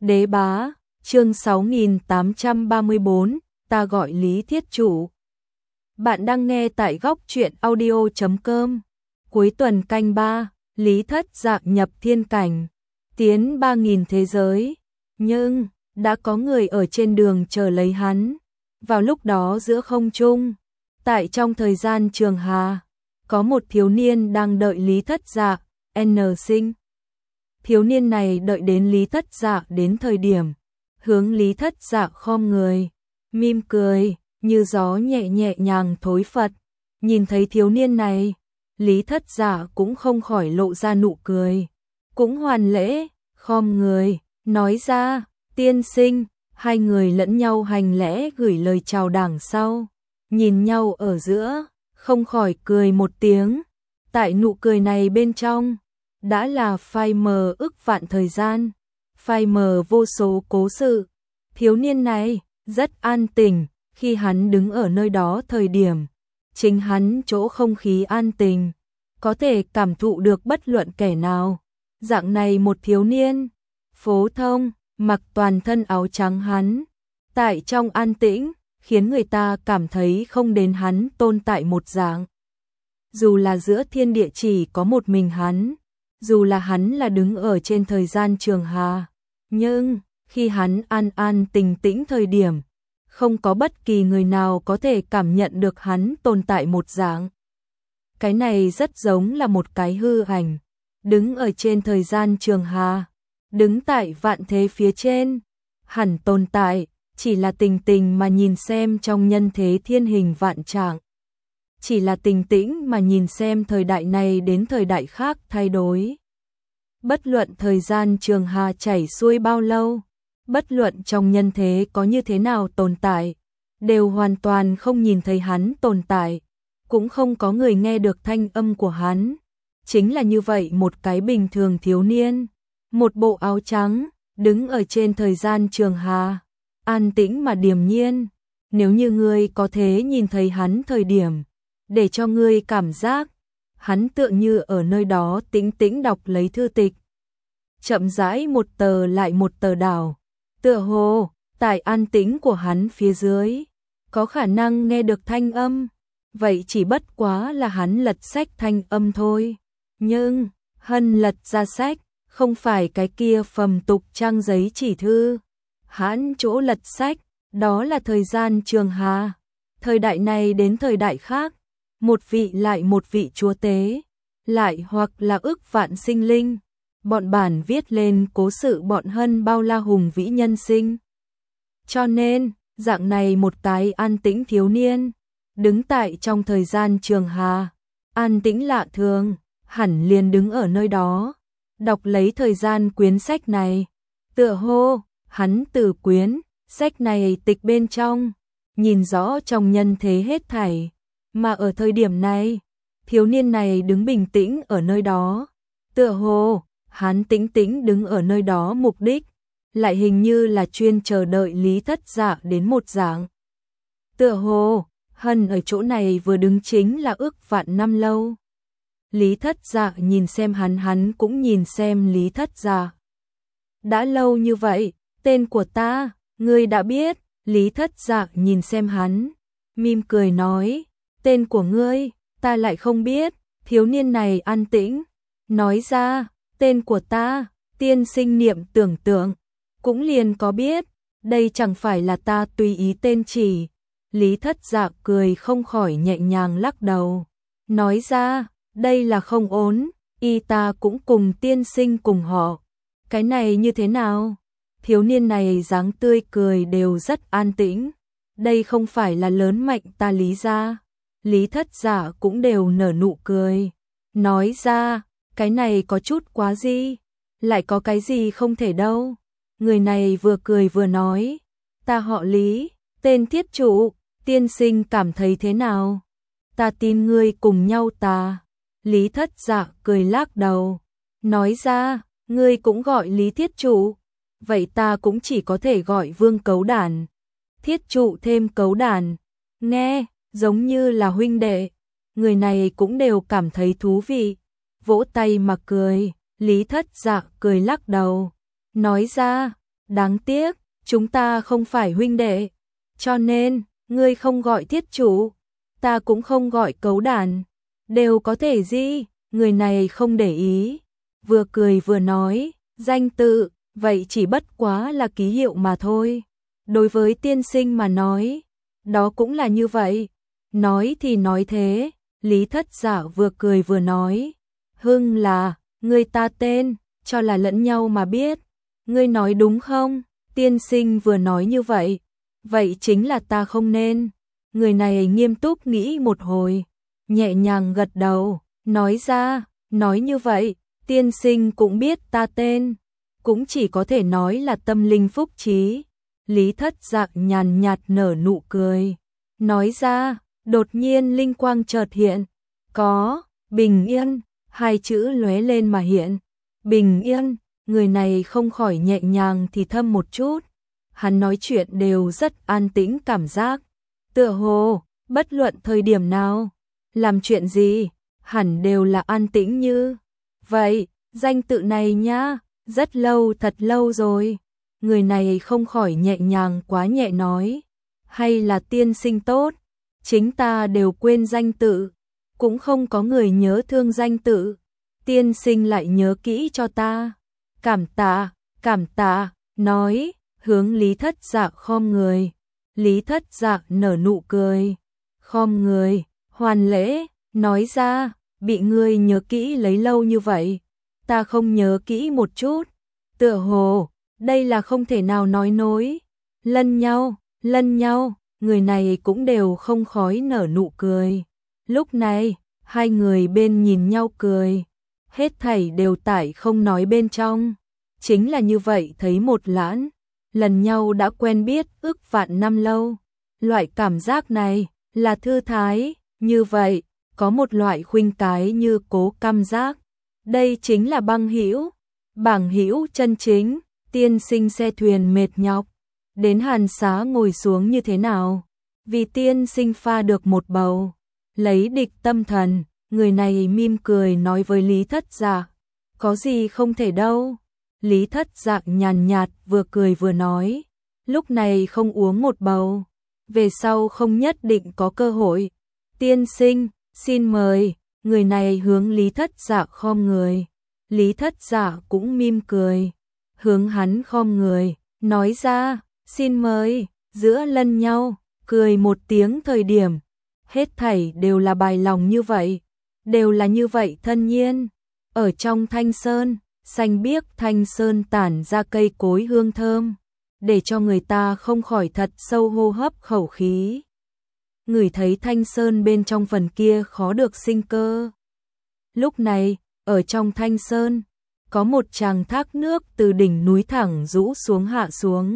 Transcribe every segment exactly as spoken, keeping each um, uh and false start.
Đế bá, chương sáu nghìn tám trăm ba mươi bốn, ta gọi Lý Thiết Chủ. Bạn đang nghe tại góc truyện audio chấm com. Cuối tuần canh ba, Lý Thất Dạ nhập thiên cảnh, tiến ba nghìn thế giới, nhưng đã có người ở trên đường chờ lấy hắn. Vào lúc đó giữa không trung, tại trong thời gian trường hà, có một thiếu niên đang đợi Lý Thất Dạ, N sinh. Thiếu niên này đợi đến Lý Thất Dạ đến thời điểm, hướng Lý Thất Dạ khom người, mỉm cười, như gió nhẹ nhẹ nhàng thối phật. Nhìn thấy thiếu niên này, Lý Thất Dạ cũng không khỏi lộ ra nụ cười, cũng hoàn lễ, khom người, nói ra, tiên sinh. Hai người lẫn nhau hành lễ gửi lời chào đằng sau, nhìn nhau ở giữa, không khỏi cười một tiếng. Tại nụ cười này bên trong, đã là phai mờ ức vạn thời gian, phai mờ vô số cố sự. Thiếu niên này rất an tĩnh, khi hắn đứng ở nơi đó thời điểm, chính hắn chỗ không khí an tĩnh, có thể cảm thụ được bất luận kẻ nào. Dạng này một thiếu niên, phổ thông, mặc toàn thân áo trắng hắn, tại trong an tĩnh, khiến người ta cảm thấy không đến hắn tồn tại một dạng. Dù là giữa thiên địa chỉ có một mình hắn, dù là hắn là đứng ở trên thời gian trường hà, nhưng khi hắn an an tĩnh tĩnh thời điểm, không có bất kỳ người nào có thể cảm nhận được hắn tồn tại một dạng. Cái này rất giống là một cái hư ảnh, đứng ở trên thời gian trường hà, đứng tại vạn thế phía trên, hẳn tồn tại, chỉ là tình tình mà nhìn xem trong nhân thế thiên hình vạn trạng. Chỉ là tình tĩnh mà nhìn xem thời đại này đến thời đại khác thay đổi. Bất luận thời gian trường hà chảy xuôi bao lâu, bất luận trong nhân thế có như thế nào tồn tại, đều hoàn toàn không nhìn thấy hắn tồn tại, cũng không có người nghe được thanh âm của hắn. Chính là như vậy một cái bình thường thiếu niên, một bộ áo trắng, đứng ở trên thời gian trường hà, an tĩnh mà điềm nhiên. Nếu như ngươi có thể nhìn thấy hắn thời điểm, để cho ngươi cảm giác, hắn tựa như ở nơi đó tĩnh tĩnh đọc lấy thư tịch. Chậm rãi một tờ lại một tờ đảo, tựa hồ, tại an tĩnh của hắn phía dưới, có khả năng nghe được thanh âm, vậy chỉ bất quá là hắn lật sách thanh âm thôi. Nhưng, hân lật ra sách, không phải cái kia phầm tục trang giấy chỉ thư. Hắn chỗ lật sách, đó là thời gian trường hà. Thời đại này đến thời đại khác, một vị lại một vị chúa tế, lại hoặc là ức vạn sinh linh. Bọn bản viết lên cố sự bọn hân bao la hùng vĩ nhân sinh. Cho nên, dạng này một cái an tĩnh thiếu niên, đứng tại trong thời gian trường hà, an tĩnh lạ thường, hẳn liền đứng ở nơi đó, đọc lấy thời gian quyển sách này. Tựa hồ, hắn từ quyển sách này tịch bên trong, nhìn rõ trong nhân thế hết thảy, mà ở thời điểm này, thiếu niên này đứng bình tĩnh ở nơi đó. Tựa hồ, hắn tĩnh tĩnh đứng ở nơi đó mục đích, lại hình như là chuyên chờ đợi Lý Thất Dạ đến một dạng. Tựa hồ, hân ở chỗ này vừa đứng chính là ước vạn năm lâu. Lý Thất Dạ nhìn xem hắn, hắn cũng nhìn xem Lý Thất Dạ. Đã lâu như vậy, tên của ta, ngươi đã biết. Lý Thất Dạ nhìn xem hắn, mỉm cười nói, tên của ngươi, ta lại không biết. Thiếu niên này an tĩnh, nói ra, tên của ta, tiên sinh niệm tưởng tượng, cũng liền có biết, đây chẳng phải là ta tùy ý tên chỉ. Lý Thất Dạ cười không khỏi nhẹ nhàng lắc đầu, nói ra, đây là không ổn, y ta cũng cùng tiên sinh cùng họ. Cái này như thế nào? Thiếu niên này dáng tươi cười đều rất an tĩnh, đây không phải là lớn mạnh ta Lý gia. Lý Thất Dạ cũng đều nở nụ cười, nói ra, cái này có chút quá gì, lại có cái gì không thể đâu. Người này vừa cười vừa nói, ta họ Lý, tên Thiết Chủ, tiên sinh cảm thấy thế nào? Ta tin ngươi cùng nhau ta. Lý Thất Dạ cười lắc đầu, nói ra, ngươi cũng gọi Lý Thiết Chủ, vậy ta cũng chỉ có thể gọi Vương Cấu Đản. Thiết Trụ thêm Cấu Đản, nghe giống như là huynh đệ. Người này cũng đều cảm thấy thú vị, vỗ tay mà cười. Lý Thất Dạ cười lắc đầu, nói ra, đáng tiếc, chúng ta không phải huynh đệ, cho nên, ngươi không gọi thiết chủ, ta cũng không gọi cấu đàn, đều có thể gì, người này không để ý, vừa cười vừa nói, danh tự, vậy chỉ bất quá là ký hiệu mà thôi, đối với tiên sinh mà nói, đó cũng là như vậy, nói thì nói thế, Lý Thất Dạ vừa cười vừa nói, Hưng là, người ta tên, cho là lẫn nhau mà biết, ngươi nói đúng không? Tiên sinh vừa nói như vậy, vậy chính là ta không nên. Người này nghiêm túc nghĩ một hồi, nhẹ nhàng gật đầu, nói ra, nói như vậy, tiên sinh cũng biết ta tên, cũng chỉ có thể nói là tâm linh phúc trí. Lý Thất Dạ nhàn nhạt nở nụ cười, nói ra, đột nhiên linh quang chợt hiện, có, bình yên, hai chữ lóe lên mà hiện, bình yên, người này không khỏi nhẹ nhàng thì thầm một chút, hắn nói chuyện đều rất an tĩnh cảm giác, tựa hồ, bất luận thời điểm nào, làm chuyện gì, hẳn đều là an tĩnh như vậy, danh tự này nhá, rất lâu thật lâu rồi, người này không khỏi nhẹ nhàng quá nhẹ nói, hay là tiên sinh tốt, chính ta đều quên danh tự, cũng không có người nhớ thương danh tự, tiên sinh lại nhớ kỹ cho ta, cảm tạ, cảm tạ, nói, hướng Lý Thất Dạ khom người, Lý Thất Dạ nở nụ cười, khom người, hoàn lễ, nói ra, bị ngươi nhớ kỹ lấy lâu như vậy, ta không nhớ kỹ một chút, tựa hồ, đây là không thể nào nói nối, lân nhau, lân nhau, người này cũng đều không khói nở nụ cười, lúc này, hai người bên nhìn nhau cười, hết thảy đều tại không nói bên trong, chính là như vậy thấy một lãn, lần nhau đã quen biết ước vạn năm lâu, loại cảm giác này là thư thái, như vậy, có một loại khuynh cái như cố căm giác, đây chính là băng hữu, bảng hữu chân chính, tiên sinh xe thuyền mệt nhọc, đến Hàn Xá ngồi xuống như thế nào, vì tiên sinh pha được một bầu, lấy địch tâm thần. Người này mỉm cười nói với Lý Thất Dạ, có gì không thể đâu. Lý Thất Dạ nhàn nhạt vừa cười vừa nói, lúc này không uống một bầu, về sau không nhất định có cơ hội. Tiên sinh, xin mời, người này hướng Lý Thất Dạ khom người. Lý Thất Dạ cũng mỉm cười, hướng hắn khom người, nói ra, xin mời, giữa lẫn nhau, cười một tiếng thời điểm, hết thảy đều là bài lòng như vậy. Đều là như vậy thân nhiên, ở trong thanh sơn, xanh biếc thanh sơn tản ra cây cối hương thơm, để cho người ta không khỏi thật sâu hô hấp khẩu khí. Ngửi thấy thanh sơn bên trong phần kia khó được sinh cơ. Lúc này, ở trong thanh sơn, có một tràng thác nước từ đỉnh núi thẳng rũ xuống hạ xuống.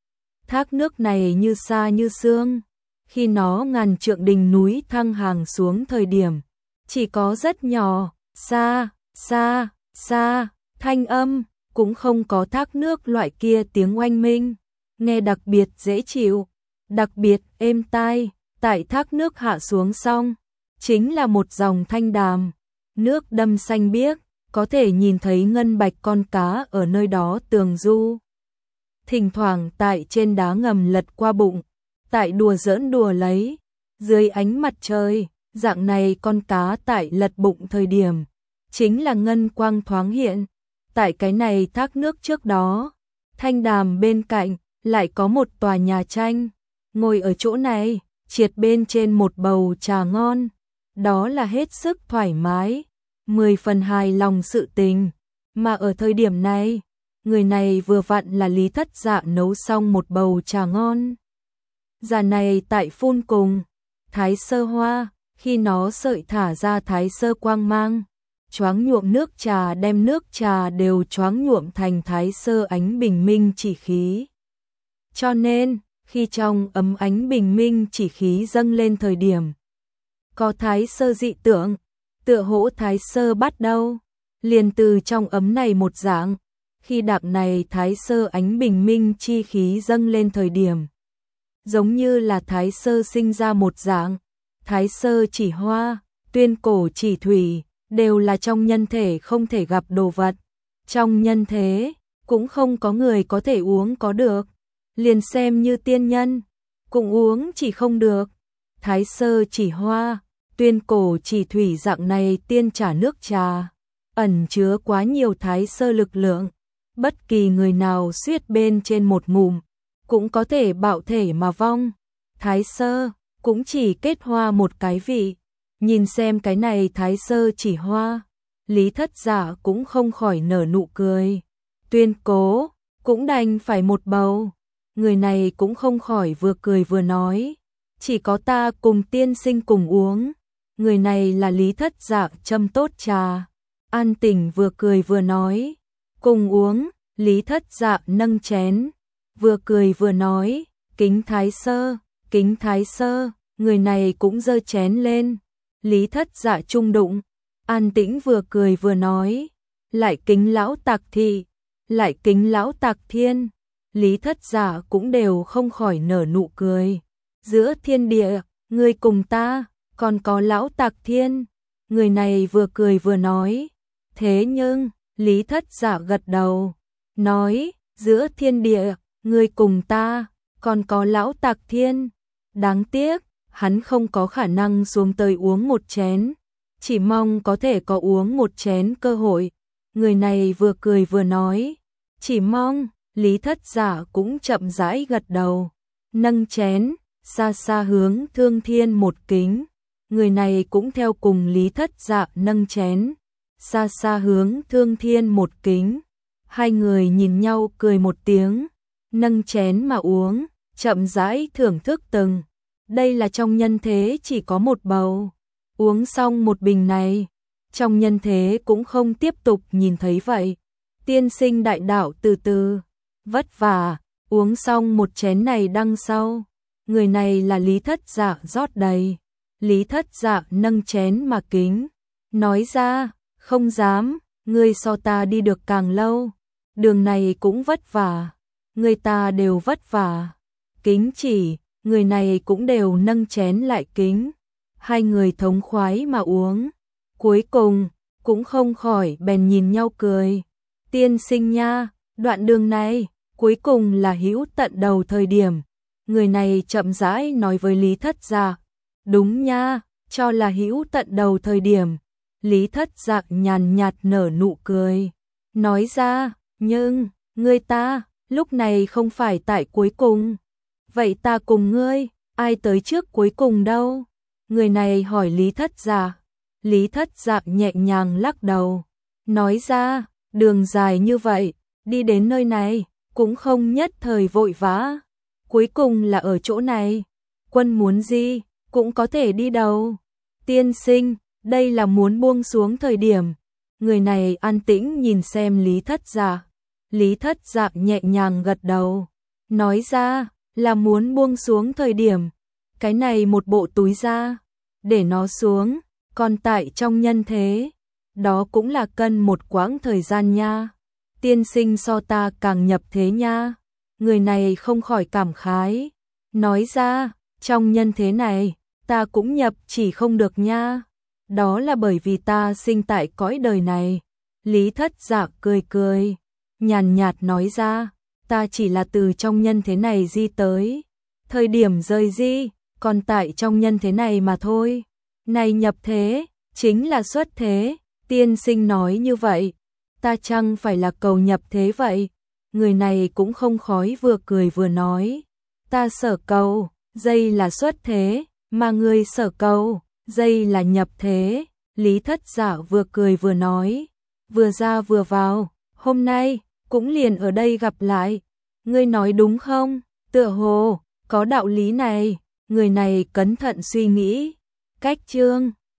Thác nước này như xa như sương, khi nó ngàn trượng đỉnh núi thăng hàng xuống thời điểm, chỉ có rất nhỏ, xa, xa, xa, thanh âm, cũng không có thác nước loại kia tiếng oanh minh, nghe đặc biệt dễ chịu, đặc biệt êm tai, tại thác nước hạ xuống xong, chính là một dòng thanh đàm, nước đâm xanh biếc, có thể nhìn thấy ngân bạch con cá ở nơi đó tường du. Thỉnh thoảng tại trên đá ngầm lật qua bụng, tại đùa giỡn đùa lấy, dưới ánh mặt trời. Dạng này con cá tại lật bụng thời điểm, chính là ngân quang thoáng hiện, tại cái này thác nước trước đó, thanh đàm bên cạnh, lại có một tòa nhà tranh, ngồi ở chỗ này, triệt bên trên một bầu trà ngon, đó là hết sức thoải mái, mười phần hài lòng sự tình, mà ở thời điểm này, người này vừa vặn là Lý Thất Dạ nấu xong một bầu trà ngon. Già này tại phun cùng, thái sơ hoa, khi nó sợi thả ra thái sơ quang mang, choáng nhuộm nước trà đem nước trà đều choáng nhuộm thành thái sơ ánh bình minh chỉ khí. Cho nên, khi trong ấm ánh bình minh chỉ khí dâng lên thời điểm, có thái sơ dị tượng, tựa hỗ thái sơ bắt đầu, liền từ trong ấm này một dạng, khi đạc này thái sơ ánh bình minh chi khí dâng lên thời điểm, giống như là thái sơ sinh ra một dạng. Thái sơ chỉ hoa, tuyên cổ chỉ thủy, đều là trong nhân thể không thể gặp đồ vật. Trong nhân thế, cũng không có người có thể uống có được, liền xem như tiên nhân, cũng uống chỉ không được. Thái sơ chỉ hoa, tuyên cổ chỉ thủy dạng này tiên trà nước trà, ẩn chứa quá nhiều thái sơ lực lượng, bất kỳ người nào suýt bên trên một ngụm, cũng có thể bạo thể mà vong. Thái sơ cũng chỉ kết hoa một cái vị, nhìn xem cái này thái sơ chỉ hoa, Lý Thất Dạ cũng không khỏi nở nụ cười. Tuyên cố cũng đành phải một bầu, người này cũng không khỏi vừa cười vừa nói, chỉ có ta cùng tiên sinh cùng uống. Người này là Lý Thất Dạ châm tốt trà. An Tỉnh vừa cười vừa nói, cùng uống. Lý Thất Dạ nâng chén, vừa cười vừa nói, kính thái sơ, kính thái sơ. Người này cũng giơ chén lên, Lý Thất Dạ trung đụng. An Tĩnh vừa cười vừa nói, lại kính lão Tạc Thị, lại kính lão Tạc Thiên. Lý Thất Dạ cũng đều không khỏi nở nụ cười. Giữa thiên địa, người cùng ta, còn có lão Tạc Thiên. Người này vừa cười vừa nói, thế nhưng, Lý Thất Dạ gật đầu, nói, giữa thiên địa, người cùng ta, còn có lão Tạc Thiên. Đáng tiếc, hắn không có khả năng xuống tới uống một chén, chỉ mong có thể có uống một chén cơ hội. Người này vừa cười vừa nói, chỉ mong. Lý Thất Dạ cũng chậm rãi gật đầu, nâng chén, xa xa hướng Thương Thiên một kính. Người này cũng theo cùng Lý Thất Dạ nâng chén, xa xa hướng Thương Thiên một kính. Hai người nhìn nhau cười một tiếng, nâng chén mà uống, chậm rãi thưởng thức từng. Đây là trong nhân thế chỉ có một bầu. Uống xong một bình này, trong nhân thế cũng không tiếp tục nhìn thấy vậy. Tiên sinh đại đạo từ từ, vất vả, uống xong một chén này đằng sau. Người này là Lý Thất Dạ rót đầy. Lý Thất Dạ nâng chén mà kính, nói ra, không dám, ngươi so ta đi được càng lâu, đường này cũng vất vả, người ta đều vất vả. Kính chỉ, người này cũng đều nâng chén lại kính. Hai người thống khoái mà uống, cuối cùng cũng không khỏi bèn nhìn nhau cười. Tiên sinh nha, đoạn đường này cuối cùng là hữu tận đầu thời điểm. Người này chậm rãi nói với Lý Thất Dạ, đúng nha, cho là hữu tận đầu thời điểm. Lý Thất Dạ nhàn nhạt nở nụ cười, nói ra, nhưng ngươi ta lúc này không phải tại cuối cùng. Vậy ta cùng ngươi, ai tới trước cuối cùng đâu? Người này hỏi Lý Thất Dạ. Lý Thất Dạ nhẹ nhàng lắc đầu, nói ra, đường dài như vậy, đi đến nơi này, cũng không nhất thời vội vã. Cuối cùng là ở chỗ này, quân muốn gì, cũng có thể đi đâu. Tiên sinh, đây là muốn buông xuống thời điểm. Người này an tĩnh nhìn xem Lý Thất Dạ. Lý Thất Dạ nhẹ nhàng gật đầu, nói ra, là muốn buông xuống thời điểm. Cái này một bộ túi ra, để nó xuống, còn tại trong nhân thế, đó cũng là cần một quãng thời gian nha. Tiên sinh so ta càng nhập thế nha. Người này không khỏi cảm khái, nói ra, trong nhân thế này, ta cũng nhập chỉ không được nha. Đó là bởi vì ta sinh tại cõi đời này. Lý Thất Dạ cười cười, nhàn nhạt nói ra, ta chỉ là từ trong nhân thế này di tới. Thời điểm rời di, còn tại trong nhân thế này mà thôi. Này nhập thế, chính là xuất thế. Tiên sinh nói như vậy, ta chăng phải là cầu nhập thế vậy? Người này cũng không khói vừa cười vừa nói, ta sở cầu, dây là xuất thế, mà người sở cầu, dây là nhập thế. Lý Thất Dạ vừa cười vừa nói, vừa ra vừa vào, hôm nay, cũng liền ở đây gặp lại. Ngươi nói đúng không? Tựa hồ, có đạo lý này. Người này cẩn thận suy nghĩ, cách chương